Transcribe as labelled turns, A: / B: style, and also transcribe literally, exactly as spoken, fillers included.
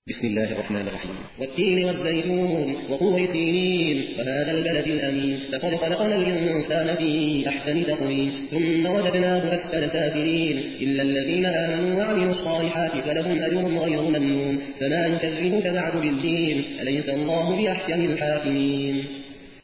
A: بسم الله الرحمن الرحيم. والتين والزيتون وطور سينين وهذا البلد الأمين لقد خلقنا الإنسان في أحسن تقويم ثم رددناه أسفل سافلين إلا الذين آمنوا وعملوا الصالحات فلهم أجر غير ممنون فما يكذبك بعد بالدين أليس الله بأحكم الحاكمين.